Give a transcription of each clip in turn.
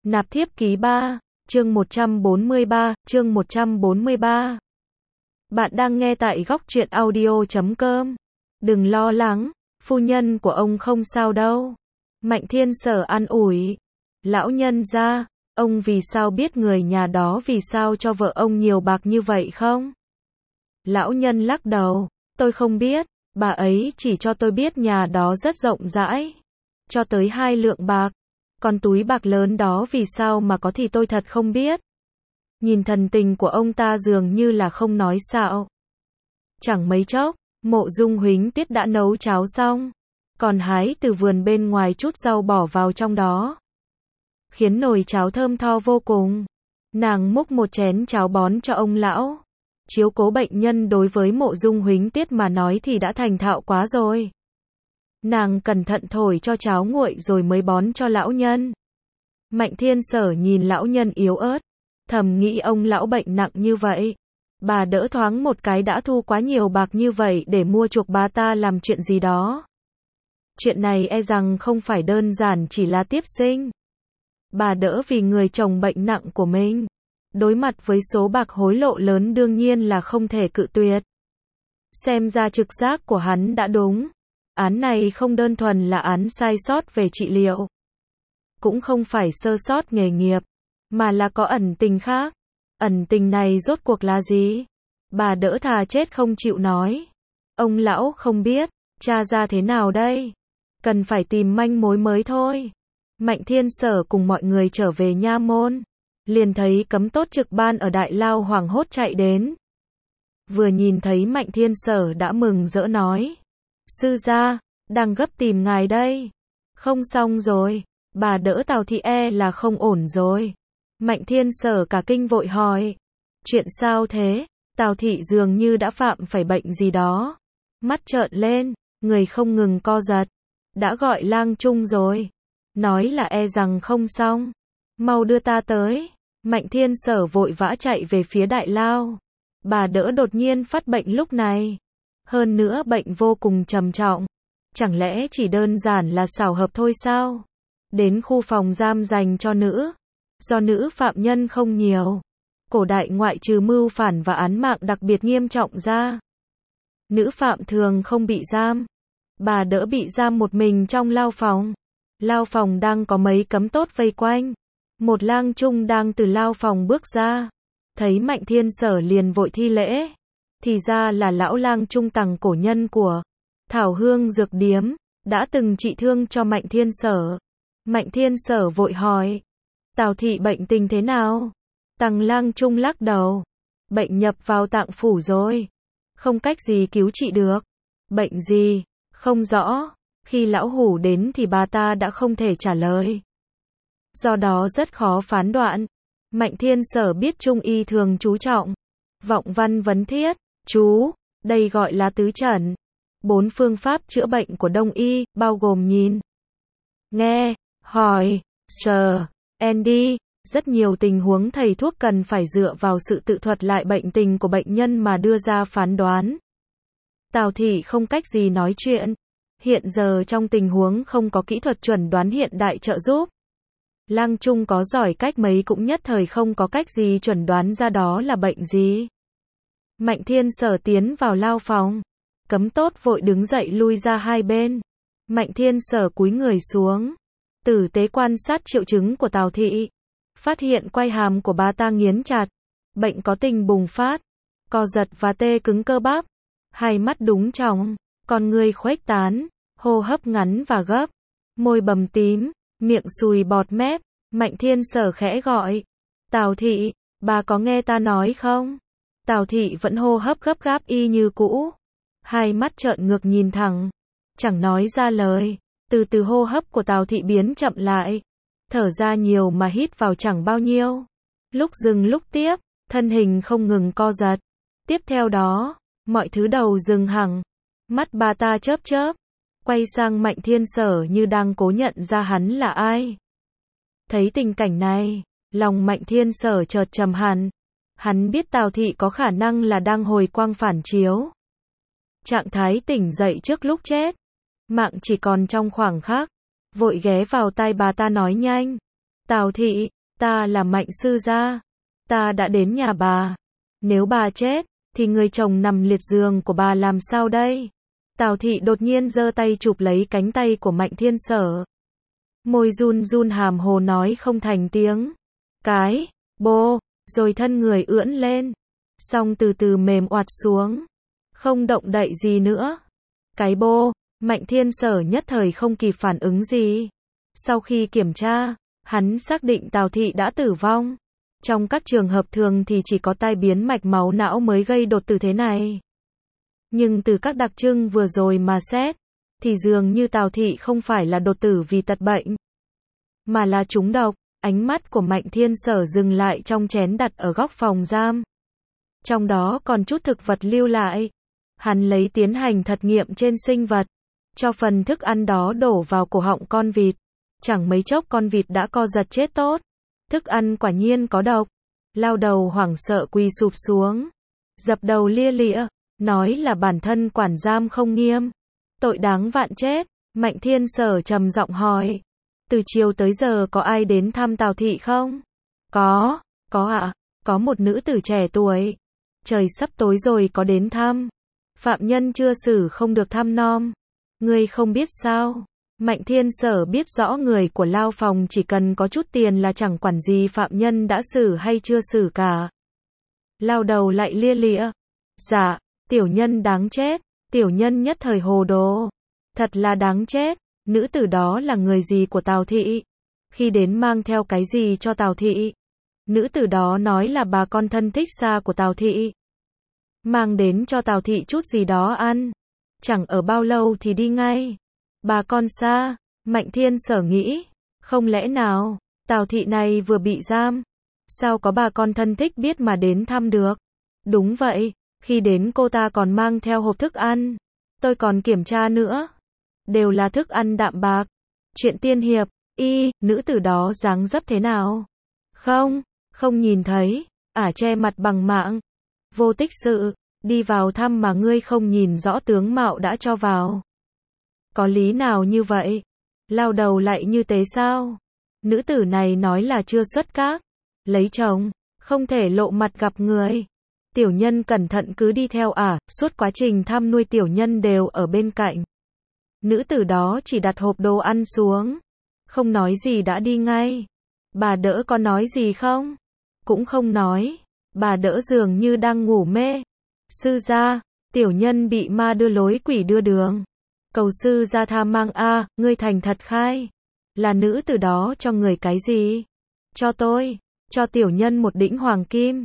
Nạp thiếp ký 3, chương 143, chương 143. Bạn đang nghe tại góc truyện audio.com. Đừng lo lắng, phu nhân của ông không sao đâu. Mạnh Thiên Sở an ủi. Lão nhân gia, ông vì sao biết người nhà đó vì sao cho vợ ông nhiều bạc như vậy không? Lão nhân lắc đầu, tôi không biết, bà ấy chỉ cho tôi biết nhà đó rất rộng rãi. Cho tới 2 lượng bạc. Còn túi bạc lớn đó vì sao mà có thì tôi thật không biết. Nhìn thần tình của ông ta dường như là không nói xạo. Chẳng mấy chốc, Mộ Dung Huỳnh Tuyết đã nấu cháo xong, còn hái từ vườn bên ngoài chút rau bỏ vào trong đó, khiến nồi cháo thơm tho vô cùng. Nàng múc một chén cháo bón cho ông lão. Chiếu cố bệnh nhân đối với Mộ Dung Huỳnh Tuyết mà nói thì đã thành thạo quá rồi. Nàng cẩn thận thổi cho cháo nguội rồi mới bón cho lão nhân. Mạnh Thiên Sở nhìn lão nhân yếu ớt, thầm nghĩ ông lão bệnh nặng như vậy, bà đỡ thoáng một cái đã thu quá nhiều bạc như vậy để mua chuộc bà ta làm chuyện gì đó. Chuyện này e rằng không phải đơn giản chỉ là tiếp sinh. Bà đỡ vì người chồng bệnh nặng của mình, đối mặt với số bạc hối lộ lớn đương nhiên là không thể cự tuyệt. Xem ra trực giác của hắn đã đúng. Án này không đơn thuần là án sai sót về trị liệu, cũng không phải sơ sót nghề nghiệp, mà là có ẩn tình khác. Ẩn tình này rốt cuộc là gì? Bà đỡ thà chết không chịu nói. Ông lão không biết, tra ra thế nào đây? Cần phải tìm manh mối mới thôi. Mạnh Thiên Sở cùng mọi người trở về nha môn, liền thấy Cấm Tốt trực ban ở Đại Lao hoảng hốt chạy đến. Vừa nhìn thấy Mạnh Thiên Sở đã mừng rỡ nói: sư gia, đang gấp tìm ngài đây. Không xong rồi, bà đỡ Tào thị e là không ổn rồi. Mạnh Thiên Sở cả kinh vội hỏi: chuyện sao thế? Tào thị dường như đã phạm phải bệnh gì đó. Mắt trợn lên, người không ngừng co giật. Đã gọi lang trung rồi, nói là e rằng không xong. Mau đưa ta tới. Mạnh Thiên Sở vội vã chạy về phía Đại Lao. Bà đỡ đột nhiên phát bệnh lúc này. Hơn nữa bệnh vô cùng trầm trọng. Chẳng lẽ chỉ đơn giản là xảo hợp thôi sao? Đến khu phòng giam dành cho nữ. Do nữ phạm nhân không nhiều. Cổ đại ngoại trừ mưu phản và án mạng đặc biệt nghiêm trọng ra, nữ phạm thường không bị giam. Bà đỡ bị giam một mình trong lao phòng. Lao phòng đang có mấy Cấm Tốt vây quanh. Một lang trung đang từ lao phòng bước ra. Thấy Mạnh Thiên Sở liền vội thi lễ. Thì ra là lão lang trung tằng cổ nhân của Thảo Hương Dược Điếm, đã từng trị thương cho Mạnh Thiên Sở. Mạnh Thiên Sở vội hỏi: Tào thị bệnh tình thế nào? Tằng lang trung lắc đầu: bệnh nhập vào tạng phủ rồi, không cách gì cứu trị được. Bệnh gì? Không rõ. Khi lão hủ đến thì bà ta đã không thể trả lời, do đó rất khó phán đoạn. Mạnh Thiên Sở biết Trung y thường chú trọng vọng văn vấn thiết. Chú, đây gọi là tứ trần. 4 phương pháp chữa bệnh của Đông y, bao gồm nhìn, nghe, hỏi, sờ, đi. Rất nhiều tình huống thầy thuốc cần phải dựa vào sự tự thuật lại bệnh tình của bệnh nhân mà đưa ra phán đoán. Tào thị không cách gì nói chuyện. Hiện giờ trong tình huống không có kỹ thuật chuẩn đoán hiện đại trợ giúp. Lang trung có giỏi cách mấy cũng nhất thời không có cách gì chuẩn đoán ra đó là bệnh gì. Mạnh Thiên Sở tiến vào lao phòng. Cấm Tốt vội đứng dậy lui ra hai bên. Mạnh Thiên Sở cúi người xuống, tử tế quan sát triệu chứng của Tào thị. Phát hiện quai hàm của bà ta nghiến chặt. Bệnh có tình bùng phát, co giật và tê cứng cơ bắp. Hai mắt đúng tròng, con người khuếch tán, hô hấp ngắn và gấp, môi bầm tím, miệng sùi bọt mép. Mạnh Thiên Sở khẽ gọi: Tào thị, bà có nghe ta nói không? Tào thị vẫn hô hấp gấp gáp y như cũ. Hai mắt trợn ngược nhìn thẳng, chẳng nói ra lời. Từ từ hô hấp của Tào thị biến chậm lại. Thở ra nhiều mà hít vào chẳng bao nhiêu. Lúc dừng lúc tiếp, thân hình không ngừng co giật. Tiếp theo đó, mọi thứ đầu dừng hẳn. Mắt bà ta chớp chớp, quay sang Mạnh Thiên Sở như đang cố nhận ra hắn là ai. Thấy tình cảnh này, lòng Mạnh Thiên Sở chợt trầm hẳn. Hắn biết Tào thị có khả năng là đang hồi quang phản chiếu. Trạng thái tỉnh dậy trước lúc chết. Mạng chỉ còn trong khoảng khắc. Vội ghé vào tai bà ta nói nhanh: Tào thị, ta là Mạnh sư gia, ta đã đến nhà bà. Nếu bà chết, thì người chồng nằm liệt giường của bà làm sao đây? Tào thị đột nhiên giơ tay chụp lấy cánh tay của Mạnh Thiên Sở. Môi run run hàm hồ nói không thành tiếng. Cái, bô, rồi thân người ưỡn lên. Xong từ từ mềm oặt xuống. Không động đậy gì nữa. Cái bô, Mạnh Thiên Sở nhất thời không kịp phản ứng gì. Sau khi kiểm tra, hắn xác định Tào thị đã tử vong. Trong các trường hợp thường thì chỉ có tai biến mạch máu não mới gây đột tử thế này. Nhưng từ các đặc trưng vừa rồi mà xét, thì dường như Tào thị không phải là đột tử vì tật bệnh, mà là trúng độc. Ánh mắt của Mạnh Thiên Sở dừng lại trong chén đặt ở góc phòng giam. Trong đó còn chút thực vật lưu lại. Hắn lấy tiến hành thật nghiệm trên sinh vật, cho phần thức ăn đó đổ vào cổ họng con vịt. Chẳng mấy chốc con vịt đã co giật chết tốt. Thức ăn quả nhiên có độc. Lao đầu hoảng sợ quỳ sụp xuống, dập đầu lia lịa, nói là bản thân quản giam không nghiêm, tội đáng vạn chết. Mạnh Thiên Sở trầm giọng hỏi, từ chiều tới giờ có ai đến thăm Tào thị không? Có ạ, có một nữ tử trẻ tuổi. Trời sắp tối rồi có đến thăm. Phạm nhân chưa xử không được thăm nom. Ngươi không biết sao? Mạnh Thiên Sở biết rõ người của lao phòng chỉ cần có chút tiền là chẳng quản gì phạm nhân đã xử hay chưa xử cả. Lao đầu lại lia lịa. Dạ, tiểu nhân đáng chết. Tiểu nhân nhất thời hồ đồ. Thật là đáng chết. Nữ tử đó là người gì của Tào thị? Khi đến mang theo cái gì cho Tào thị? Nữ tử đó nói là bà con thân thích xa của Tào thị. Mang đến cho Tào thị chút gì đó ăn. Chẳng ở bao lâu thì đi ngay. Bà con xa, Mạnh Thiên Sở nghĩ, không lẽ nào, Tào thị này vừa bị giam, sao có bà con thân thích biết mà đến thăm được? Đúng vậy, khi đến cô ta còn mang theo hộp thức ăn, tôi còn kiểm tra nữa, đều là thức ăn đạm bạc. Chuyện tiên hiệp, nữ tử đó dáng dấp thế nào? Không nhìn thấy, che mặt bằng mạng. Vô tích sự, đi vào thăm mà ngươi không nhìn rõ tướng mạo đã cho vào. Có lý nào như vậy? Lao đầu lại như thế sao? Nữ tử này nói là chưa xuất các, lấy chồng, không thể lộ mặt gặp người. Tiểu nhân cẩn thận cứ đi theo suốt quá trình thăm nuôi tiểu nhân đều ở bên cạnh. Nữ tử đó chỉ đặt hộp đồ ăn xuống, không nói gì đã đi ngay. Bà đỡ có nói gì không? Cũng không nói. Bà đỡ dường như đang ngủ mê. Sư gia, tiểu nhân bị ma đưa lối quỷ đưa đường. Cầu sư gia tha mang ngươi thành thật khai. Là nữ tử đó cho người cái gì? Cho tôi, cho tiểu nhân một đĩnh hoàng kim.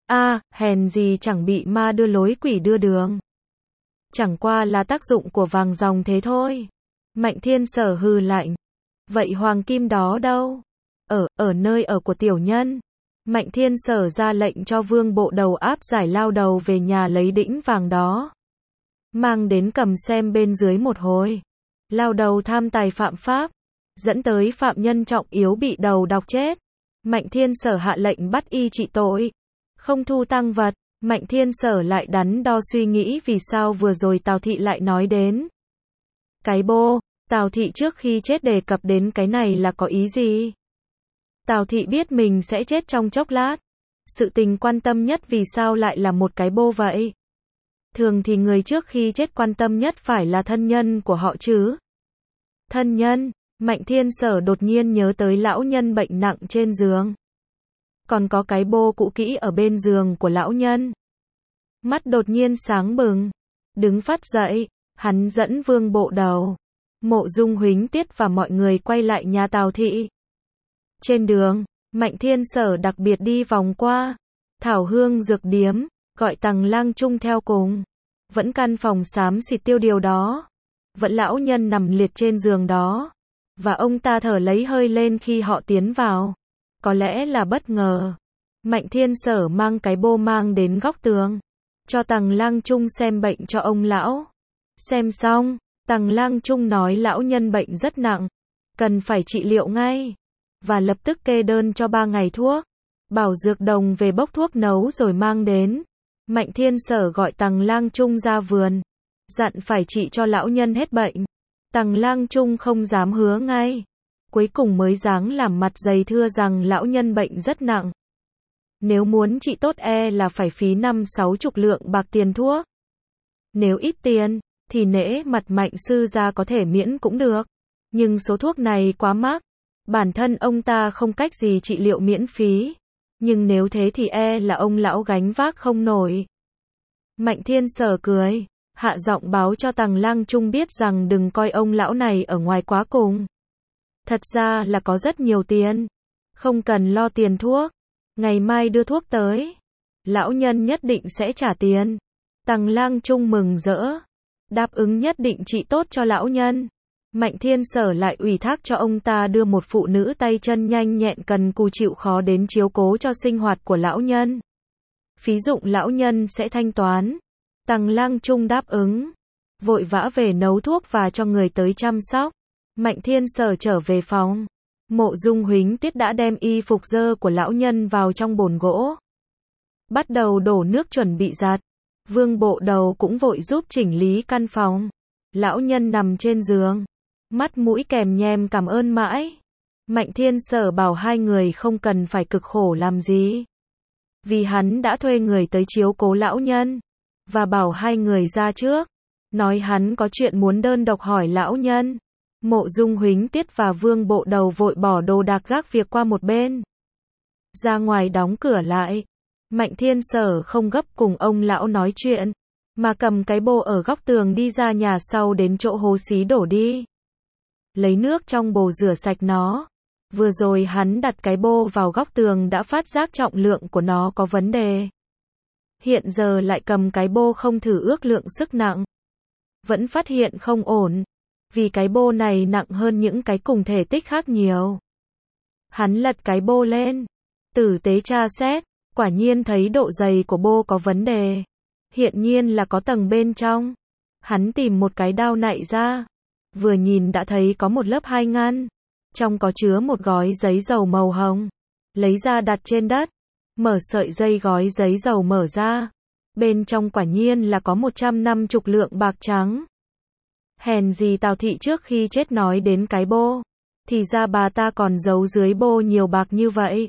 Hèn gì chẳng bị ma đưa lối quỷ đưa đường. Chẳng qua là tác dụng của vàng ròng thế thôi. Mạnh Thiên Sở hừ lạnh. Vậy hoàng kim đó đâu? Ở nơi ở của tiểu nhân. Mạnh Thiên Sở ra lệnh cho Vương Bộ Đầu áp giải lao đầu về nhà lấy đĩnh vàng đó. Mang đến cầm xem bên dưới một hồi. Lao đầu tham tài phạm pháp, dẫn tới phạm nhân trọng yếu bị đầu độc chết. Mạnh Thiên Sở hạ lệnh bắt y trị tội, không thu tang vật. Mạnh Thiên Sở lại đắn đo suy nghĩ vì sao vừa rồi Tào thị lại nói đến. Cái bô, Tào thị trước khi chết đề cập đến cái này là có ý gì? Tào thị biết mình sẽ chết trong chốc lát. Sự tình quan tâm nhất vì sao lại là một cái bô vậy? Thường thì người trước khi chết quan tâm nhất phải là thân nhân của họ chứ. Thân nhân, Mạnh Thiên Sở đột nhiên nhớ tới lão nhân bệnh nặng trên giường. Còn có cái bô cũ kỹ ở bên giường của lão nhân. Mắt đột nhiên sáng bừng. Đứng phát dậy, hắn dẫn Vương Bộ Đầu, Mộ Dung Huỳnh Tiết và mọi người quay lại nhà Tào thị. Trên đường, Mạnh Thiên Sở đặc biệt đi vòng qua Thảo Hương Dược Điếm, gọi Tằng Lang Trung theo cùng. Vẫn căn phòng xám xịt tiêu điều đó. Vẫn lão nhân nằm liệt trên giường đó. Và ông ta thở lấy hơi lên khi họ tiến vào. Có lẽ là bất ngờ. Mạnh Thiên Sở mang cái bô mang đến góc tường, cho Tằng Lang Trung xem bệnh cho ông lão. Xem xong, Tằng Lang Trung nói lão nhân bệnh rất nặng, cần phải trị liệu ngay. Và lập tức kê đơn cho 3 ngày thuốc. Bảo dược đồng về bốc thuốc nấu rồi mang đến. Mạnh Thiên Sở gọi Tằng Lang Trung ra vườn, dặn phải trị cho lão nhân hết bệnh. Tằng Lang Trung không dám hứa ngay. cuối cùng mới dáng làm mặt dày thưa rằng lão nhân bệnh rất nặng. Nếu muốn trị tốt là phải phí 50-60 lượng bạc tiền thuốc. Nếu ít tiền, thì nể mặt Mạnh sư gia có thể miễn cũng được. Nhưng số thuốc này quá mắc. Bản thân ông ta không cách gì trị liệu miễn phí. Nhưng nếu thế thì là ông lão gánh vác không nổi. Mạnh Thiên Sở cười, hạ giọng báo cho Tằng Lang Trung biết rằng đừng coi ông lão này ở ngoài quá cùng. Thật ra là có rất nhiều tiền. Không cần lo tiền thuốc. Ngày mai đưa thuốc tới. Lão nhân nhất định sẽ trả tiền. Tằng Lang Trung mừng rỡ. Đáp ứng nhất định trị tốt cho lão nhân. Mạnh Thiên Sở lại ủy thác cho ông ta đưa một phụ nữ tay chân nhanh nhẹn cần cù chịu khó đến chiếu cố cho sinh hoạt của lão nhân. Phí dụng lão nhân sẽ thanh toán. Tằng Lang Trung đáp ứng. Vội vã về nấu thuốc và cho người tới chăm sóc. Mạnh Thiên Sở trở về phòng. Mộ Dung Huỳnh Tuyết đã đem y phục dơ của lão nhân vào trong bồn gỗ. Bắt đầu đổ nước chuẩn bị giặt. Vương Bộ Đầu cũng vội giúp chỉnh lý căn phòng. Lão nhân nằm trên giường. Mắt mũi kèm nhem cảm ơn mãi. Mạnh Thiên Sở bảo hai người không cần phải cực khổ làm gì. Vì hắn đã thuê người tới chiếu cố lão nhân. Và bảo hai người ra trước. Nói hắn có chuyện muốn đơn độc hỏi lão nhân. Mộ Dung Huỳnh Tiết và Vương Bộ Đầu vội bỏ đồ đạc gác việc qua một bên. Ra ngoài đóng cửa lại. Mạnh Thiên Sở không gấp cùng ông lão nói chuyện. Mà cầm cái bô ở góc tường đi ra nhà sau đến chỗ hố xí đổ đi. Lấy nước trong bồ rửa sạch nó. Vừa rồi hắn đặt cái bô vào góc tường đã phát giác trọng lượng của nó có vấn đề. Hiện giờ lại cầm cái bô không thử ước lượng sức nặng. Vẫn phát hiện không ổn. Vì cái bô này nặng hơn những cái cùng thể tích khác nhiều. Hắn lật cái bô lên. Tử tế tra xét. Quả nhiên thấy độ dày của bô có vấn đề. Hiện nhiên là có tầng bên trong. Hắn tìm một cái đao nạy ra. Vừa nhìn đã thấy có một lớp 2 ngăn. Trong có chứa một gói giấy dầu màu hồng. Lấy ra đặt trên đất. Mở sợi dây gói giấy dầu mở ra. Bên trong quả nhiên là có 150 lượng bạc trắng. Hèn gì Tào Thị trước khi chết nói đến cái bô. Thì ra bà ta còn giấu dưới bô nhiều bạc như vậy.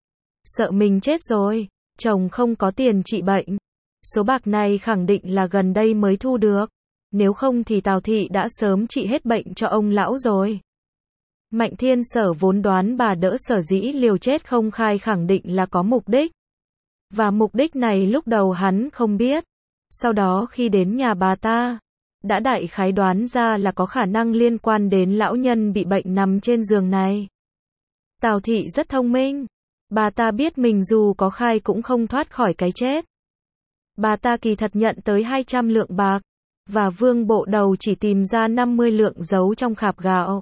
Sợ mình chết rồi. Chồng không có tiền trị bệnh. Số bạc này khẳng định là gần đây mới thu được. Nếu không thì Tào Thị đã sớm trị hết bệnh cho ông lão rồi. Mạnh Thiên Sở vốn đoán bà đỡ sở dĩ liều chết không khai khẳng định là có mục đích. Và mục đích này lúc đầu hắn không biết. Sau đó khi đến nhà bà ta, đã đại khái đoán ra là có khả năng liên quan đến lão nhân bị bệnh nằm trên giường này. Tào Thị rất thông minh. Bà ta biết mình dù có khai cũng không thoát khỏi cái chết. Bà ta kỳ thật nhận tới 200 lượng bạc. Và Vương Bộ Đầu chỉ tìm ra 50 lượng giấu trong khạp gạo.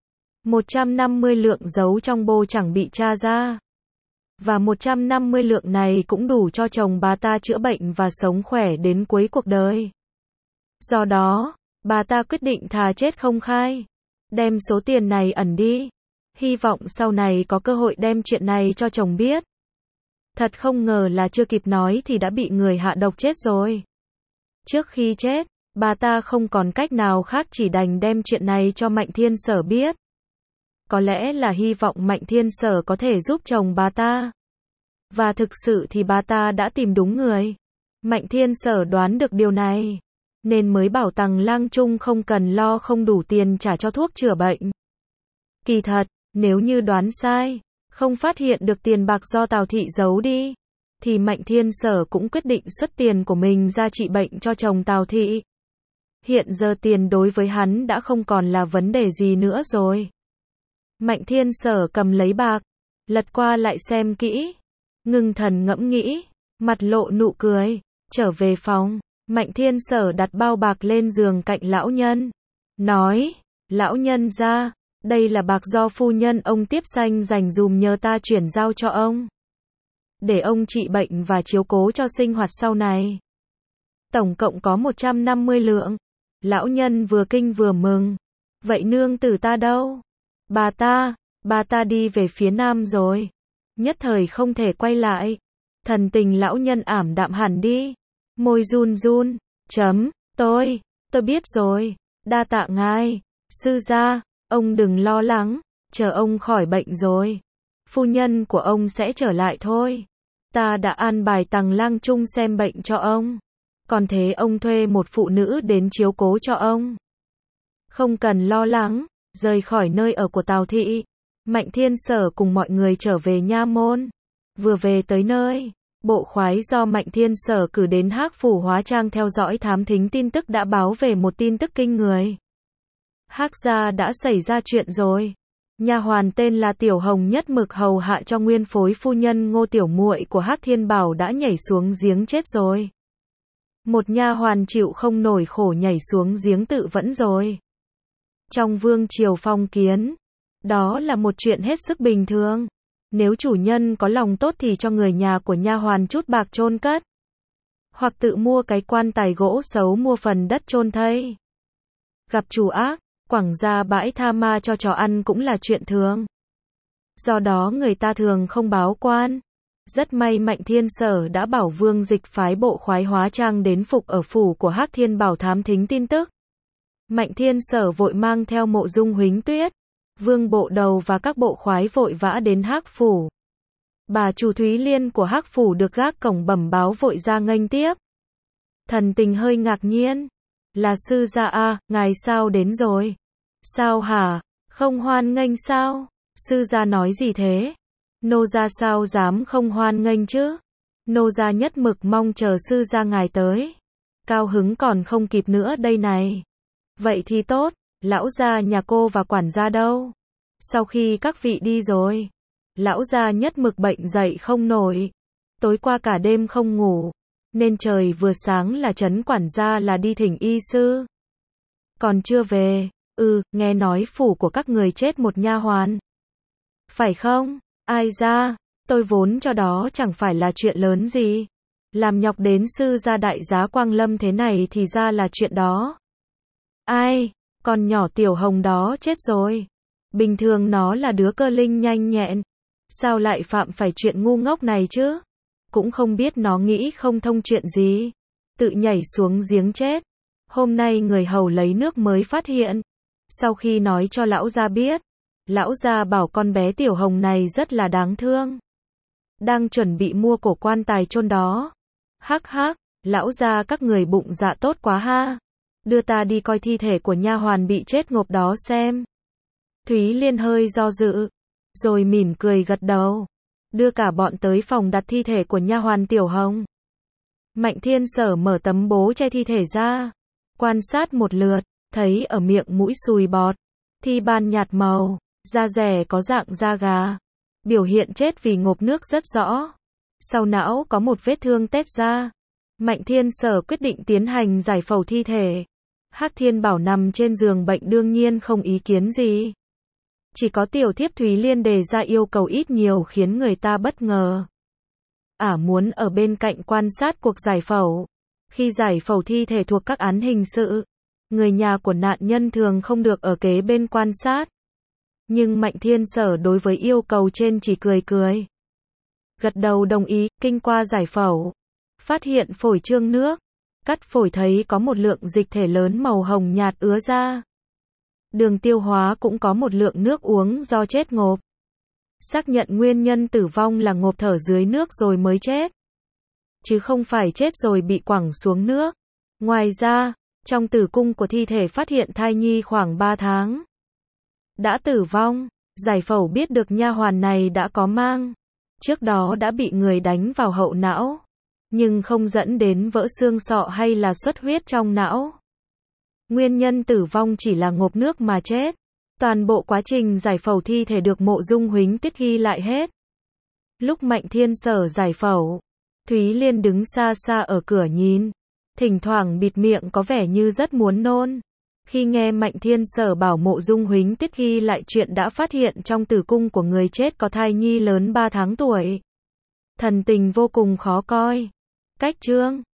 150 lượng giấu trong bô chẳng bị tra ra. Và 150 lượng này cũng đủ cho chồng bà ta chữa bệnh và sống khỏe đến cuối cuộc đời. Do đó, bà ta quyết định thà chết không khai. Đem số tiền này ẩn đi. Hy vọng sau này có cơ hội đem chuyện này cho chồng biết. Thật không ngờ là chưa kịp nói thì đã bị người hạ độc chết rồi. Trước khi chết, bà ta không còn cách nào khác chỉ đành đem chuyện này cho Mạnh Thiên Sở biết. Có lẽ là hy vọng Mạnh Thiên Sở có thể giúp chồng bà ta. Và thực sự thì bà ta đã tìm đúng người. Mạnh Thiên Sở đoán được điều này. Nên mới bảo Tằng Lang Trung không cần lo không đủ tiền trả cho thuốc chữa bệnh. Kỳ thật, nếu như đoán sai, không phát hiện được tiền bạc do Tào Thị giấu đi, thì Mạnh Thiên Sở cũng quyết định xuất tiền của mình ra trị bệnh cho chồng Tào Thị. Hiện giờ tiền đối với hắn đã không còn là vấn đề gì nữa rồi. Mạnh Thiên Sở cầm lấy bạc, lật qua lại xem kỹ, ngưng thần ngẫm nghĩ, mặt lộ nụ cười, trở về phòng. Mạnh Thiên Sở đặt bao bạc lên giường cạnh lão nhân, nói, lão nhân ra, đây là bạc do phu nhân ông Tiếp Xanh dành dùm nhờ ta chuyển giao cho ông. Để ông trị bệnh và chiếu cố cho sinh hoạt sau này. Tổng cộng có 150 lượng. Lão nhân vừa kinh vừa mừng. Vậy nương tử ta đâu? Bà ta đi về phía nam rồi. Nhất thời không thể quay lại. Thần tình lão nhân ảm đạm hẳn đi. Môi run run. Tôi biết rồi. Đa tạ ngài. Sư gia, ông đừng lo lắng. chờ ông khỏi bệnh rồi, phu nhân của ông sẽ trở lại thôi. Ta đã an bài Tằng Lang Trung xem bệnh cho ông. Còn thế ông thuê một phụ nữ đến chiếu cố cho ông. Không cần lo lắng. Rời khỏi nơi ở của Tào thị, Mạnh Thiên Sở cùng mọi người trở về nha môn. Vừa về tới nơi, bộ khoái do Mạnh Thiên Sở cử đến Hắc Phủ hóa trang theo dõi thám thính tin tức đã báo về một tin tức kinh người. Hắc gia đã xảy ra chuyện rồi. Nha hoàn tên là Tiểu Hồng nhất mực hầu hạ cho nguyên phối phu nhân Ngô tiểu muội của Hắc Thiên Bảo đã nhảy xuống giếng chết rồi. Một nha hoàn chịu không nổi khổ nhảy xuống giếng tự vẫn rồi. Trong vương triều phong kiến, đó là một chuyện hết sức bình thường. Nếu chủ nhân có lòng tốt thì cho người nhà của nha hoàn chút bạc chôn cất, hoặc tự mua cái quan tài gỗ xấu mua phần đất chôn thây. Gặp chủ ác, quẳng ra bãi tha ma cho chó ăn cũng là chuyện thường. Do đó người ta thường không báo quan. Rất may Mạnh Thiên Sở đã bảo Vương Dịch phái bộ khoái hóa trang đến phục ở phủ của Hắc Thiên Bảo thám thính tin tức. Mạnh Thiên Sở vội mang theo Mộ Dung Huính Tuyết, Vương Bộ Đầu và các bộ khoái vội vã đến Hắc Phủ. Bà chủ Thúy Liên của Hắc Phủ được gác cổng bẩm báo vội ra nghênh tiếp. Thần tình hơi ngạc nhiên. Là sư gia a, ngài sao đến rồi? Sao hả? Không hoan nghênh sao? Sư gia nói gì thế? Nô gia sao dám không hoan nghênh chứ? Nô gia nhất mực mong chờ sư gia ngài tới. Cao hứng còn không kịp nữa đây này. Vậy thì tốt, lão gia nhà cô và quản gia đâu? Sau khi các vị đi rồi, lão gia nhất mực bệnh dậy không nổi. Tối qua cả đêm không ngủ, nên trời vừa sáng là trấn quản gia là đi thỉnh y sư. Còn chưa về, nghe nói phủ của các người chết một nha hoàn. Phải không? Ai ra, tôi vốn cho đó chẳng phải là chuyện lớn gì. Làm nhọc đến sư gia đại giá Quang Lâm thế này thì ra là chuyện đó. Ai, con nhỏ Tiểu Hồng đó chết rồi. Bình thường nó là đứa cơ linh nhanh nhẹn. Sao lại phạm phải chuyện ngu ngốc này chứ? Cũng không biết nó nghĩ không thông chuyện gì. Tự nhảy xuống giếng chết. Hôm nay người hầu lấy nước mới phát hiện. Sau khi nói cho lão gia biết, lão gia bảo con bé Tiểu Hồng này rất là đáng thương. Đang chuẩn bị mua cổ quan tài chôn đó. Hắc hắc, lão gia các người bụng dạ tốt quá ha. Đưa ta đi coi thi thể của nha hoàn bị chết ngộp đó xem. Thúy Liên hơi do dự, rồi mỉm cười gật đầu. Đưa cả bọn tới phòng đặt thi thể của nha hoàn Tiểu Hồng. Mạnh Thiên Sở mở tấm bố che thi thể ra, quan sát một lượt, thấy ở miệng mũi sùi bọt, thi ban nhạt màu, da rẻ có dạng da gà. Biểu hiện chết vì ngộp nước rất rõ. Sau não có một vết thương tét ra. Mạnh Thiên Sở quyết định tiến hành giải phẫu thi thể. Hắc Thiên Bảo nằm trên giường bệnh đương nhiên không ý kiến gì. Chỉ có tiểu thiếp Thúy Liên đề ra yêu cầu ít nhiều khiến người ta bất ngờ. Muốn ở bên cạnh quan sát cuộc giải phẫu. Khi giải phẫu thi thể thuộc các án hình sự, người nhà của nạn nhân thường không được ở kế bên quan sát. Nhưng Mạnh Thiên Sở đối với yêu cầu trên chỉ cười cười. Gật đầu đồng ý, kinh qua giải phẫu. Phát hiện phổi trương nước. Cắt phổi thấy có một lượng dịch thể lớn màu hồng nhạt ứa ra. Đường tiêu hóa cũng có một lượng nước uống do chết ngộp. Xác nhận nguyên nhân tử vong là ngộp thở dưới nước rồi mới chết. Chứ không phải chết rồi bị quẳng xuống nước. Ngoài ra, trong tử cung của thi thể phát hiện thai nhi khoảng 3 tháng. Đã tử vong, giải phẫu biết được nha hoàn này đã có mang. Trước đó đã bị người đánh vào hậu não. Nhưng không dẫn đến vỡ xương sọ hay là xuất huyết trong não. Nguyên nhân tử vong chỉ là ngộp nước mà chết. Toàn bộ quá trình giải phẫu thi thể được Mộ Dung Huính Tuyết ghi lại hết. Lúc Mạnh Thiên Sở giải phẫu, Thúy Liên đứng xa xa ở cửa nhìn, thỉnh thoảng bịt miệng có vẻ như rất muốn nôn. Khi nghe Mạnh Thiên Sở bảo Mộ Dung Huính Tuyết ghi lại chuyện đã phát hiện trong tử cung của người chết có thai nhi lớn 3 tháng tuổi. Thần tình vô cùng khó coi. Cách chương